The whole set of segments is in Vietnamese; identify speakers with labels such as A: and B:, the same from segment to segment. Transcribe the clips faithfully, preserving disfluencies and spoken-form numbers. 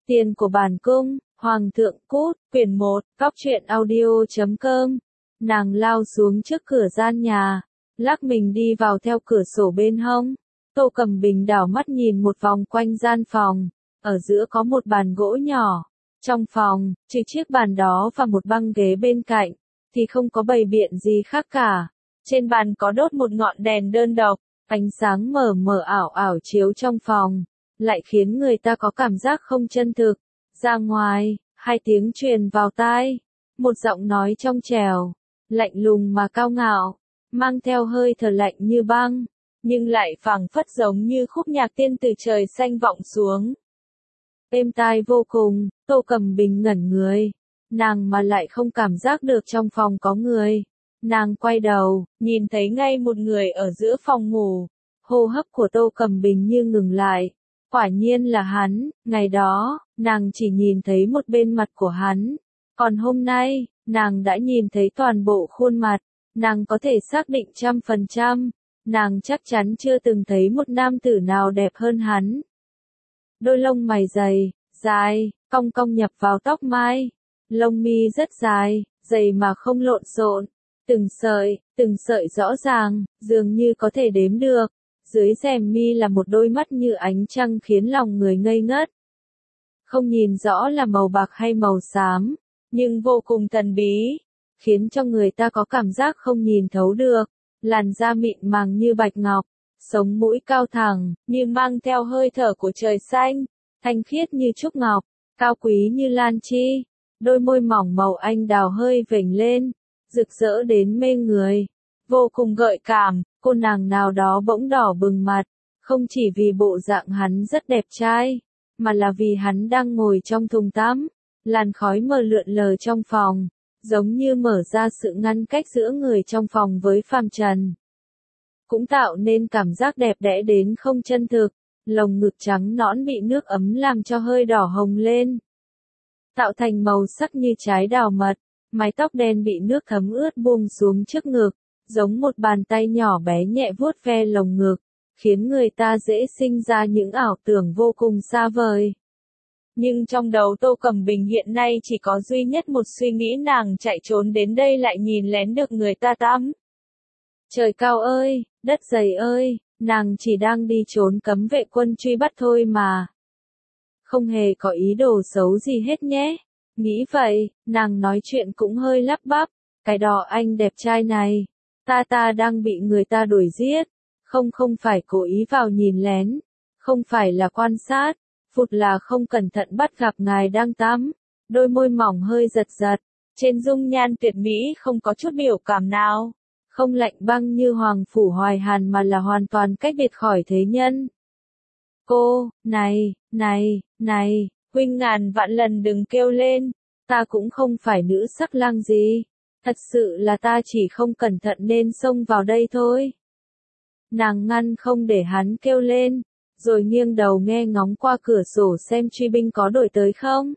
A: Tiền của bản cung, Hoàng thượng cút, quyển một, góc truyện audio chấm com. Nàng lao xuống trước cửa gian nhà, lắc mình đi vào theo cửa sổ bên hông. Tô Cầm Bình đảo mắt nhìn một vòng quanh gian phòng, ở giữa có một bàn gỗ nhỏ. Trong phòng, trừ chiếc bàn đó và một băng ghế bên cạnh, thì không có bày biện gì khác cả. Trên bàn có đốt một ngọn đèn đơn độc, ánh sáng mờ mờ ảo ảo chiếu trong phòng, lại khiến người ta có cảm giác không chân thực. Ra ngoài, hai tiếng truyền vào tai, một giọng nói trong trẻo, lạnh lùng mà cao ngạo, mang theo hơi thở lạnh như băng, nhưng lại phảng phất giống như khúc nhạc tiên từ trời xanh vọng xuống. Êm tai vô cùng, Tô Cầm Bình ngẩn người, nàng mà lại không cảm giác được trong phòng có người. Nàng quay đầu, nhìn thấy ngay một người ở giữa phòng ngủ, hô hấp của Tô Cầm Bình như ngừng lại. Quả nhiên là hắn, ngày đó, nàng chỉ nhìn thấy một bên mặt của hắn, còn hôm nay, nàng đã nhìn thấy toàn bộ khuôn mặt, nàng có thể xác định trăm phần trăm, nàng chắc chắn chưa từng thấy một nam tử nào đẹp hơn hắn. Đôi lông mày dày, dài, cong cong nhập vào tóc mai, lông mi rất dài, dày mà không lộn xộn, từng sợi, từng sợi rõ ràng, dường như có thể đếm được. Dưới rèm mi là một đôi mắt như ánh trăng khiến lòng người ngây ngất. Không nhìn rõ là màu bạc hay màu xám, nhưng vô cùng thần bí, khiến cho người ta có cảm giác không nhìn thấu được. Làn da mịn màng như bạch ngọc, sống mũi cao thẳng, như mang theo hơi thở của trời xanh, thanh khiết như trúc ngọc, cao quý như lan chi. Đôi môi mỏng màu anh đào hơi vểnh lên, rực rỡ đến mê người, vô cùng gợi cảm. Cô nàng nào đó bỗng đỏ bừng mặt, không chỉ vì bộ dạng hắn rất đẹp trai, mà là vì hắn đang ngồi trong thùng tắm, làn khói mờ lượn lờ trong phòng, giống như mở ra sự ngăn cách giữa người trong phòng với phàm trần. Cũng tạo nên cảm giác đẹp đẽ đến không chân thực, lồng ngực trắng nõn bị nước ấm làm cho hơi đỏ hồng lên, tạo thành màu sắc như trái đào mật, mái tóc đen bị nước thấm ướt buông xuống trước ngực, giống một bàn tay nhỏ bé nhẹ vuốt ve lồng ngực, khiến người ta dễ sinh ra những ảo tưởng vô cùng xa vời. Nhưng trong đầu Tô Cầm Bình hiện nay chỉ có duy nhất một suy nghĩ, nàng chạy trốn đến đây lại nhìn lén được người ta tắm. Trời cao ơi, đất dày ơi, nàng chỉ đang đi trốn cấm vệ quân truy bắt thôi mà. Không hề có ý đồ xấu gì hết nhé. Nghĩ vậy, nàng nói chuyện cũng hơi lắp bắp, cái đó anh đẹp trai này. Ta ta đang bị người ta đuổi giết, không không phải cố ý vào nhìn lén, không phải là quan sát, phụt là không cẩn thận bắt gặp ngài đang tắm. Đôi môi mỏng hơi giật giật, trên dung nhan tuyệt mỹ không có chút biểu cảm nào, không lạnh băng như hoàng phủ Hoài Hàn mà là hoàn toàn cách biệt khỏi thế nhân. Cô, này, này, này, huynh ngàn vạn lần đừng kêu lên, ta cũng không phải nữ sắc lang gì. Thật sự là ta chỉ không cẩn thận nên xông vào đây thôi. Nàng ngăn không để hắn kêu lên, rồi nghiêng đầu nghe ngóng qua cửa sổ xem truy binh có đổi tới không.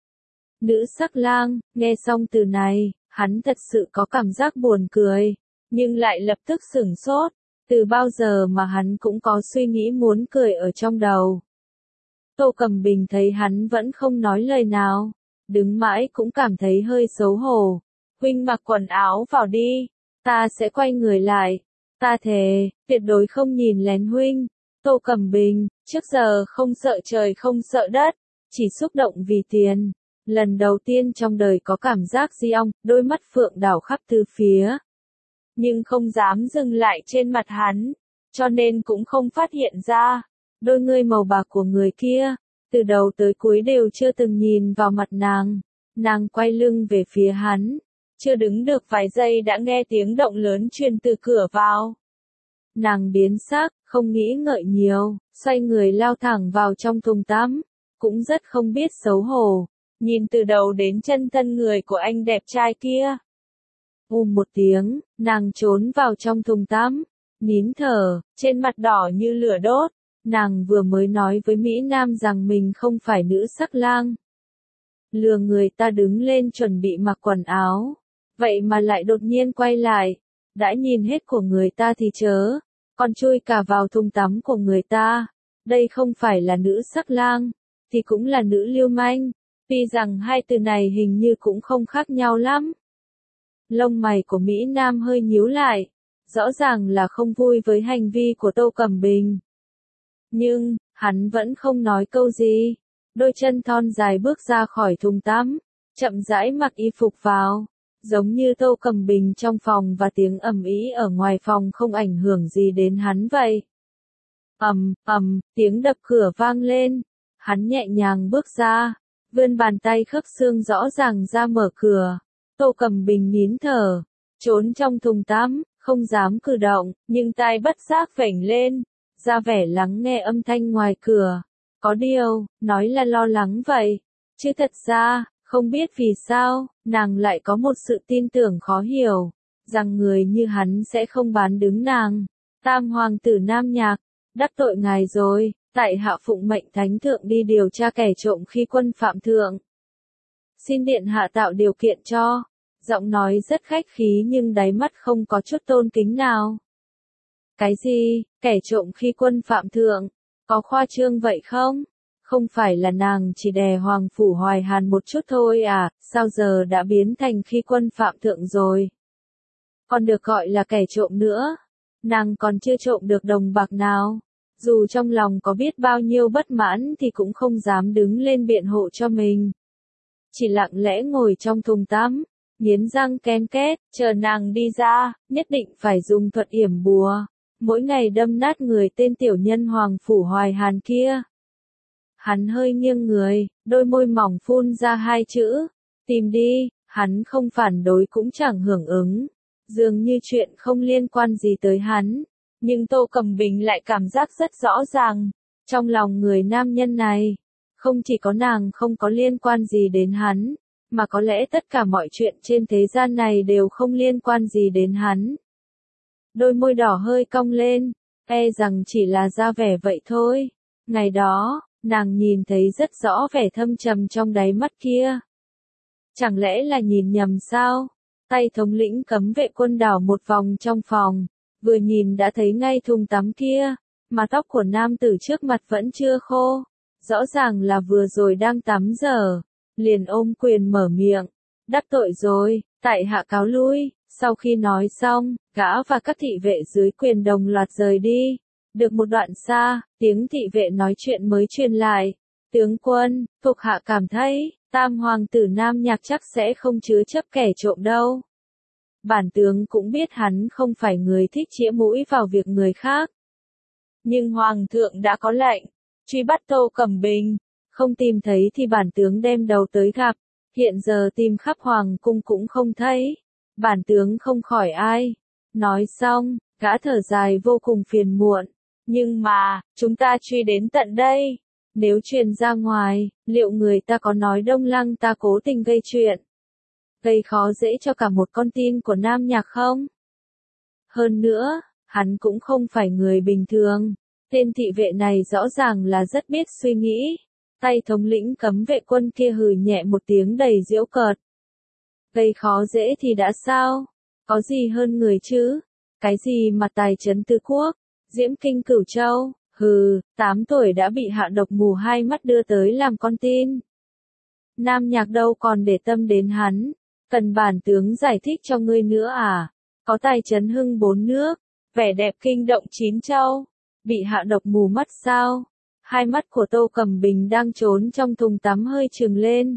A: Nữ sắc lang, nghe xong từ này, hắn thật sự có cảm giác buồn cười, nhưng lại lập tức sửng sốt, từ bao giờ mà hắn cũng có suy nghĩ muốn cười ở trong đầu. Tô Cầm Bình thấy hắn vẫn không nói lời nào, đứng mãi cũng cảm thấy hơi xấu hổ. Huynh mặc quần áo vào đi, ta sẽ quay người lại, ta thề, tuyệt đối không nhìn lén huynh. Tô Cầm Bình, trước giờ không sợ trời không sợ đất, chỉ xúc động vì tiền. Lần đầu tiên trong đời có cảm giác di ong, đôi mắt phượng đảo khắp tứ phía. Nhưng không dám dừng lại trên mặt hắn, cho nên cũng không phát hiện ra. Đôi ngươi màu bạc của người kia, từ đầu tới cuối đều chưa từng nhìn vào mặt nàng. Nàng quay lưng về phía hắn. Chưa đứng được vài giây đã nghe tiếng động lớn truyền từ cửa vào. Nàng biến sắc, không nghĩ ngợi nhiều, xoay người lao thẳng vào trong thùng tắm, cũng rất không biết xấu hổ, nhìn từ đầu đến chân thân người của anh đẹp trai kia. Ùm một tiếng, nàng trốn vào trong thùng tắm, nín thở, trên mặt đỏ như lửa đốt, nàng vừa mới nói với Mỹ Nam rằng mình không phải nữ sắc lang. Lừa người ta đứng lên chuẩn bị mặc quần áo. Vậy mà lại đột nhiên quay lại, đã nhìn hết của người ta thì chớ, còn chui cả vào thùng tắm của người ta, đây không phải là nữ sắc lang, thì cũng là nữ lưu manh. Tuy rằng hai từ này hình như cũng không khác nhau lắm. Lông mày của Mỹ Nam hơi nhíu lại, rõ ràng là không vui với hành vi của Tô Cẩm Bình. Nhưng, hắn vẫn không nói câu gì. Đôi chân thon dài bước ra khỏi thùng tắm, chậm rãi mặc y phục vào, giống như Tô Cẩm Bình trong phòng và tiếng ầm ĩ ở ngoài phòng không ảnh hưởng gì đến hắn vậy. Ầm, ầm, tiếng đập cửa vang lên, hắn nhẹ nhàng bước ra, vươn bàn tay khớp xương rõ ràng ra mở cửa. Tô Cẩm Bình nín thở, trốn trong thùng tắm, không dám cử động, nhưng tai bất giác vểnh lên, ra vẻ lắng nghe âm thanh ngoài cửa. Có điều, nói là lo lắng vậy, chứ thật ra, không biết vì sao, nàng lại có một sự tin tưởng khó hiểu, rằng người như hắn sẽ không bán đứng nàng. Tam hoàng tử Nam Nhạc, đắc tội ngài rồi, tại hạ phụng mệnh thánh thượng đi điều tra kẻ trộm khi quân phạm thượng. Xin điện hạ tạo điều kiện cho. Giọng nói rất khách khí nhưng đáy mắt không có chút tôn kính nào. Cái gì, kẻ trộm khi quân phạm thượng? Có khoa trương vậy không? Không phải là nàng chỉ đè Hoàng Phủ Hoài Hàn một chút thôi à, sao giờ đã biến thành khi quân phạm thượng rồi? Còn được gọi là kẻ trộm nữa. Nàng còn chưa trộm được đồng bạc nào. Dù trong lòng có biết bao nhiêu bất mãn thì cũng không dám đứng lên biện hộ cho mình. Chỉ lặng lẽ ngồi trong thùng tắm, nghiến răng ken két, chờ nàng đi ra, nhất định phải dùng thuật yểm bùa, mỗi ngày đâm nát người tên tiểu nhân Hoàng Phủ Hoài Hàn kia. Hắn hơi nghiêng người, đôi môi mỏng phun ra hai chữ, tìm đi, hắn không phản đối cũng chẳng hưởng ứng, dường như chuyện không liên quan gì tới hắn, nhưng Tô Cẩm Bình lại cảm giác rất rõ ràng, trong lòng người nam nhân này, không chỉ có nàng không có liên quan gì đến hắn, mà có lẽ tất cả mọi chuyện trên thế gian này đều không liên quan gì đến hắn. Đôi môi đỏ hơi cong lên, e rằng chỉ là ra vẻ vậy thôi. Ngày đó, nàng nhìn thấy rất rõ vẻ thâm trầm trong đáy mắt kia. Chẳng lẽ là nhìn nhầm sao? Tay thống lĩnh cấm vệ quân đảo một vòng trong phòng, vừa nhìn đã thấy ngay thùng tắm kia, mà tóc của nam tử trước mặt vẫn chưa khô. Rõ ràng là vừa rồi đang tắm giờ, liền ôm quyền mở miệng, đắc tội rồi, tại hạ cáo lui. Sau khi nói xong, gã và các thị vệ dưới quyền đồng loạt rời đi. Được một đoạn xa, tiếng thị vệ nói chuyện mới truyền lại. Tướng quân, thuộc hạ cảm thấy, tam hoàng tử Nam Nhạc chắc sẽ không chứa chấp kẻ trộm đâu. Bản tướng cũng biết hắn không phải người thích chĩa mũi vào việc người khác. Nhưng hoàng thượng đã có lệnh, truy bắt Tô Cẩm Bình, không tìm thấy thì bản tướng đem đầu tới gặp, hiện giờ tìm khắp hoàng cung cũng không thấy, bản tướng không khỏi ai. Nói xong, gã thở dài vô cùng phiền muộn, nhưng mà, chúng ta truy đến tận đây, nếu truyền ra ngoài, liệu người ta có nói Đông Lăng ta cố tình gây chuyện, gây khó dễ cho cả một con tin của Nam Nhạc không? Hơn nữa, hắn cũng không phải người bình thường. Tên thị vệ này rõ ràng là rất biết suy nghĩ. Tay thống lĩnh cấm vệ quân kia hừ nhẹ một tiếng đầy giễu cợt. Gây khó dễ thì đã sao? Có gì hơn người chứ? Cái gì mà tài trấn tứ quốc, diễm kinh cửu châu, hừ, tám tuổi đã bị hạ độc mù hai mắt đưa tới làm con tin. Nam Nhạc đâu còn để tâm đến hắn, cần bản tướng giải thích cho ngươi nữa à? Có tài trấn hưng bốn nước, vẻ đẹp kinh động chín châu. Bị hạ độc mù mắt sao? Hai mắt của Tô Cẩm Bình đang trốn trong thùng tắm hơi trừng lên.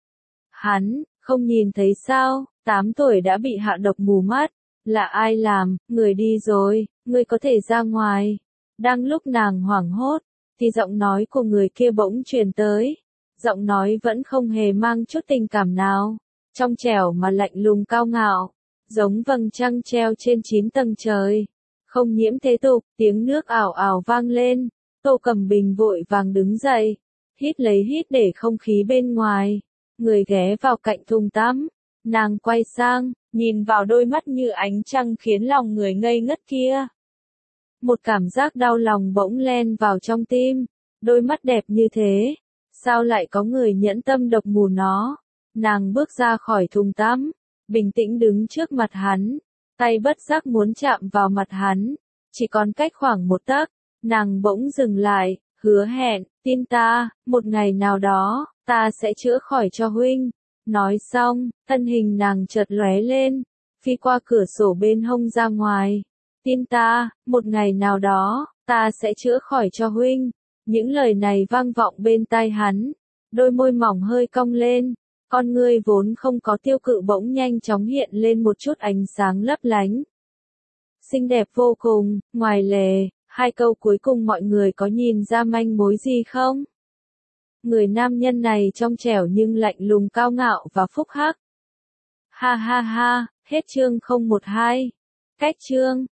A: Hắn, không nhìn thấy sao, tám tuổi đã bị hạ độc mù mắt. Là ai làm, người đi rồi, người có thể ra ngoài. Đang lúc nàng hoảng hốt, thì giọng nói của người kia bỗng truyền tới. Giọng nói vẫn không hề mang chút tình cảm nào. Trong trẻo mà lạnh lùng cao ngạo, giống vầng trăng treo trên chín tầng trời. Không nhiễm thế tục, tiếng nước ảo ảo vang lên, Tô Cẩm Bình vội vàng đứng dậy, hít lấy hít để không khí bên ngoài, người ghé vào cạnh thùng tắm, nàng quay sang, nhìn vào đôi mắt như ánh trăng khiến lòng người ngây ngất kia. Một cảm giác đau lòng bỗng len vào trong tim, đôi mắt đẹp như thế, sao lại có người nhẫn tâm độc mù nó? Nàng bước ra khỏi thùng tắm, bình tĩnh đứng trước mặt hắn. Tay bất giác muốn chạm vào mặt hắn, chỉ còn cách khoảng một tấc, nàng bỗng dừng lại, hứa hẹn, Tin ta, một ngày nào đó, ta sẽ chữa khỏi cho huynh. Nói xong, thân hình nàng chợt lóe lên, phi qua cửa sổ bên hông ra ngoài. Tin ta, một ngày nào đó, ta sẽ chữa khỏi cho huynh. Những lời này vang vọng bên tai hắn, đôi môi mỏng hơi cong lên, con ngươi vốn không có tiêu cự bỗng nhanh chóng hiện lên một chút ánh sáng lấp lánh. Xinh đẹp vô cùng, ngoài lề, hai câu cuối cùng mọi người có nhìn ra manh mối gì không? Người nam nhân này trong trẻo nhưng lạnh lùng cao ngạo và phúc hắc. Ha ha ha, hết chương không một hai. Cách chương